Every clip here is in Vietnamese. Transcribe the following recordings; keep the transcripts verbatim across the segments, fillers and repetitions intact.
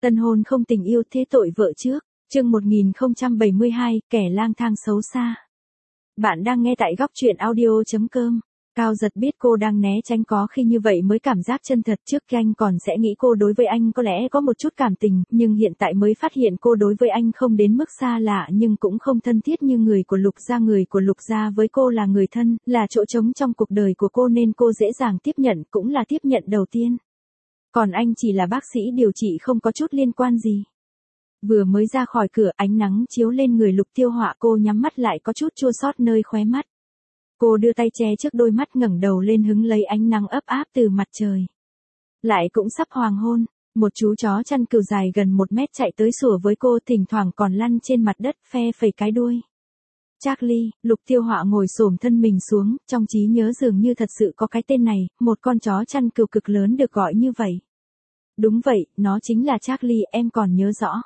Tân hôn không tình yêu thế tội vợ trước. Chương một nghìn không trăm bảy mươi hai, kẻ lang thang xấu xa. Bạn đang nghe tại góc truyện audio chấm com. Cao Giật biết cô đang né tránh, có khi như vậy mới cảm giác chân thật, trước khi anh còn sẽ nghĩ cô đối với anh có lẽ có một chút cảm tình, nhưng hiện tại mới phát hiện cô đối với anh không đến mức xa lạ nhưng cũng không thân thiết như người của Lục gia. Người của Lục gia với cô là người thân, là chỗ trống trong cuộc đời của cô nên cô dễ dàng tiếp nhận, cũng là tiếp nhận đầu tiên. Còn anh chỉ là bác sĩ điều trị, không có chút liên quan gì. Vừa mới ra khỏi cửa, ánh nắng chiếu lên người Lục Tiêu Họa, cô nhắm mắt lại có chút chua xót nơi khóe mắt. Cô đưa tay che trước đôi mắt, ngẩng đầu lên hứng lấy ánh nắng ấp áp từ mặt trời. Lại cũng sắp hoàng hôn, một chú chó chăn cừu dài gần một mét chạy tới sủa với cô, thỉnh thoảng còn lăn trên mặt đất phe phẩy cái đuôi. Charlie, Lục Tiêu Họa ngồi xổm thân mình xuống, trong trí nhớ dường như thật sự có cái tên này, một con chó chăn cừu cực lớn được gọi như vậy. Đúng vậy, nó chính là Charlie, em còn nhớ rõ.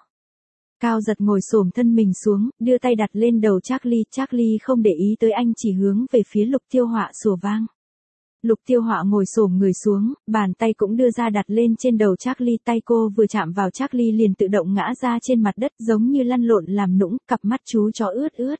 Cao Giật ngồi xổm thân mình xuống, đưa tay đặt lên đầu Charlie, Charlie không để ý tới anh, chỉ hướng về phía Lục Tiêu Họa sủa vang. Lục Tiêu Họa ngồi xổm người xuống, bàn tay cũng đưa ra đặt lên trên đầu Charlie, tay cô vừa chạm vào Charlie liền tự động ngã ra trên mặt đất giống như lăn lộn làm nũng, cặp mắt chú chó ướt ướt.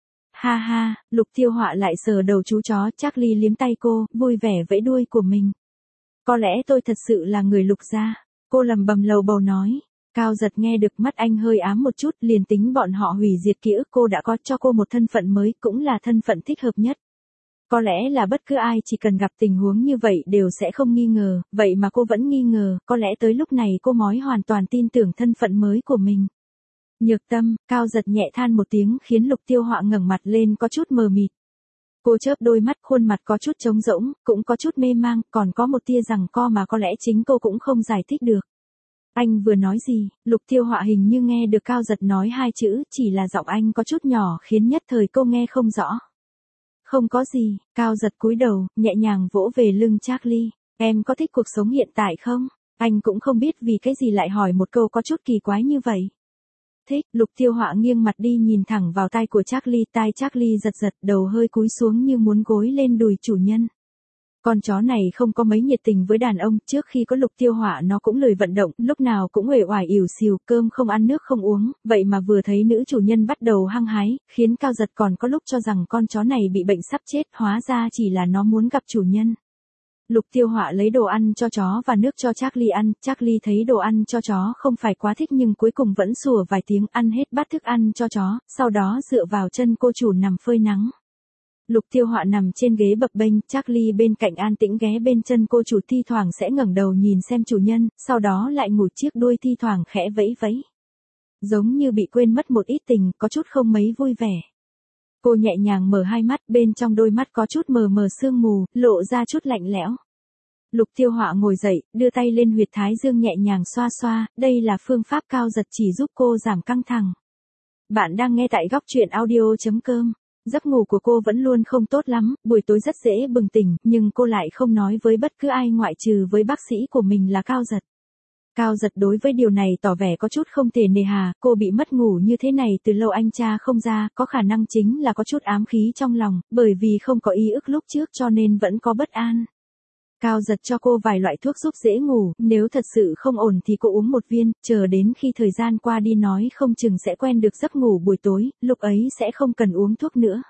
Ha ha, Lục Tiêu Họa lại sờ đầu chú chó, Charlie liếm tay cô, vui vẻ vẫy đuôi của mình. Có lẽ tôi thật sự là người Lục gia, cô lầm bầm lầu bầu nói. Cao Giật nghe được, mắt anh hơi ám một chút, liền tính bọn họ hủy diệt ký ức cô đã có cho cô một thân phận mới, cũng là thân phận thích hợp nhất. Có lẽ là bất cứ ai chỉ cần gặp tình huống như vậy đều sẽ không nghi ngờ, vậy mà cô vẫn nghi ngờ, có lẽ tới lúc này cô mới hoàn toàn tin tưởng thân phận mới của mình. Nhược Tâm, Cao Giật nhẹ than một tiếng khiến Lục Tiêu Họa ngẩng mặt lên có chút mờ mịt. Cô chớp đôi mắt, khuôn mặt có chút trống rỗng, cũng có chút mê mang, còn có một tia giằng co mà có lẽ chính cô cũng không giải thích được. Anh vừa nói gì? Lục Tiêu Họa hình như nghe được Cao Giật nói hai chữ, chỉ là giọng anh có chút nhỏ khiến nhất thời cô nghe không rõ. Không có gì, Cao Giật cúi đầu, nhẹ nhàng vỗ về lưng Charlie. Em có thích cuộc sống hiện tại không? Anh cũng không biết vì cái gì lại hỏi một câu có chút kỳ quái như vậy. Thích, Lục Tiêu Họa nghiêng mặt đi nhìn thẳng vào tai của Charlie, tai Charlie giật giật, đầu hơi cúi xuống như muốn gối lên đùi chủ nhân. Con chó này không có mấy nhiệt tình với đàn ông, trước khi có Lục Tiêu Họa nó cũng lười vận động, lúc nào cũng uể oải ỉu xìu, cơm không ăn nước không uống, vậy mà vừa thấy nữ chủ nhân bắt đầu hăng hái, khiến Cao Giật còn có lúc cho rằng con chó này bị bệnh sắp chết, hóa ra chỉ là nó muốn gặp chủ nhân. Lục Tiêu Họa lấy đồ ăn cho chó và nước cho Charlie ăn, Charlie thấy đồ ăn cho chó không phải quá thích nhưng cuối cùng vẫn sủa vài tiếng, ăn hết bát thức ăn cho chó, sau đó dựa vào chân cô chủ nằm phơi nắng. Lục Tiêu Họa nằm trên ghế bập bênh, Charlie bên cạnh an tĩnh ghé bên chân cô chủ, thi thoảng sẽ ngẩng đầu nhìn xem chủ nhân, sau đó lại ngủ chiếc đuôi thi thoảng khẽ vẫy vẫy. Giống như bị quên mất một ít tình, có chút không mấy vui vẻ. Cô nhẹ nhàng mở hai mắt, bên trong đôi mắt có chút mờ mờ sương mù, lộ ra chút lạnh lẽo. Lục Tiêu Họa ngồi dậy, đưa tay lên huyệt thái dương nhẹ nhàng xoa xoa, đây là phương pháp Cao Giật chỉ giúp cô giảm căng thẳng. Bạn đang nghe tại góc truyện audio chấm com. Giấc ngủ của cô vẫn luôn không tốt lắm, buổi tối rất dễ bừng tỉnh, nhưng cô lại không nói với bất cứ ai ngoại trừ với bác sĩ của mình là Cao Giật. Cao Giật đối với điều này tỏ vẻ có chút không thể nề hà, cô bị mất ngủ như thế này từ lâu anh tra không ra, có khả năng chính là có chút ám khí trong lòng, bởi vì không có ý ức lúc trước cho nên vẫn có bất an. Cao Giật cho cô vài loại thuốc giúp dễ ngủ, nếu thật sự không ổn thì cô uống một viên, chờ đến khi thời gian qua đi nói không chừng sẽ quen được giấc ngủ buổi tối, lúc ấy sẽ không cần uống thuốc nữa.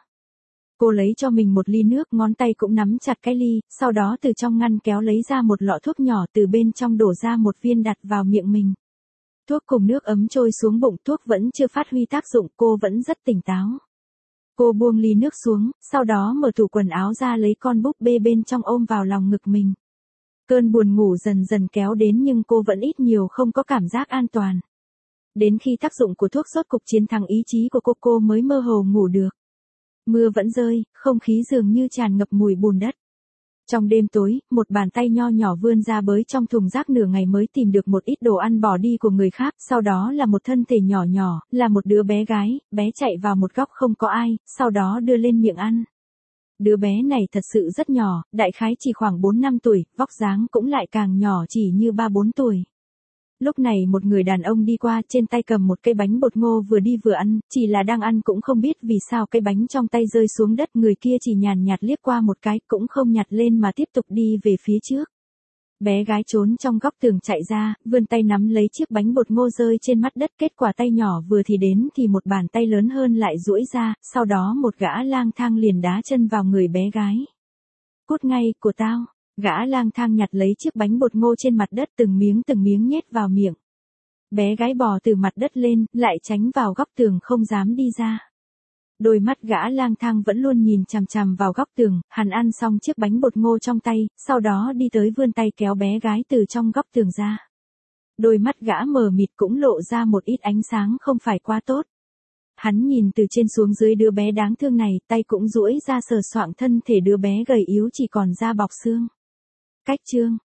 Cô lấy cho mình một ly nước, ngón tay cũng nắm chặt cái ly, sau đó từ trong ngăn kéo lấy ra một lọ thuốc nhỏ, từ bên trong đổ ra một viên đặt vào miệng mình. Thuốc cùng nước ấm trôi xuống bụng, thuốc vẫn chưa phát huy tác dụng, cô vẫn rất tỉnh táo. Cô buông ly nước xuống, sau đó mở tủ quần áo ra lấy con búp bê bên trong ôm vào lòng ngực mình. Cơn buồn ngủ dần dần kéo đến nhưng cô vẫn ít nhiều không có cảm giác an toàn. Đến khi tác dụng của thuốc rốt cục chiến thắng ý chí của cô, cô mới mơ hồ ngủ được. Mưa vẫn rơi, không khí dường như tràn ngập mùi bùn đất. Trong đêm tối, một bàn tay nho nhỏ vươn ra bới trong thùng rác, nửa ngày mới tìm được một ít đồ ăn bỏ đi của người khác, sau đó là một thân thể nhỏ nhỏ, là một đứa bé gái, bé chạy vào một góc không có ai, sau đó đưa lên miệng ăn. Đứa bé này thật sự rất nhỏ, đại khái chỉ khoảng bốn năm tuổi, vóc dáng cũng lại càng nhỏ chỉ như ba bốn tuổi. Lúc này một người đàn ông đi qua, trên tay cầm một cây bánh bột ngô vừa đi vừa ăn, chỉ là đang ăn cũng không biết vì sao cây bánh trong tay rơi xuống đất, người kia chỉ nhàn nhạt liếc qua một cái, cũng không nhặt lên mà tiếp tục đi về phía trước. Bé gái trốn trong góc tường chạy ra, vươn tay nắm lấy chiếc bánh bột ngô rơi trên mặt đất, kết quả tay nhỏ vừa thì đến thì một bàn tay lớn hơn lại duỗi ra, sau đó một gã lang thang liền đá chân vào người bé gái. Cút ngay, của tao. Gã lang thang nhặt lấy chiếc bánh bột ngô trên mặt đất, từng miếng từng miếng nhét vào miệng. Bé gái bò từ mặt đất lên, lại tránh vào góc tường không dám đi ra. Đôi mắt gã lang thang vẫn luôn nhìn chằm chằm vào góc tường, hắn ăn xong chiếc bánh bột ngô trong tay, sau đó đi tới vươn tay kéo bé gái từ trong góc tường ra. Đôi mắt gã mờ mịt cũng lộ ra một ít ánh sáng không phải quá tốt. Hắn nhìn từ trên xuống dưới đứa bé đáng thương này, tay cũng duỗi ra sờ soạng thân thể đứa bé gầy yếu chỉ còn da bọc xương. Cách chương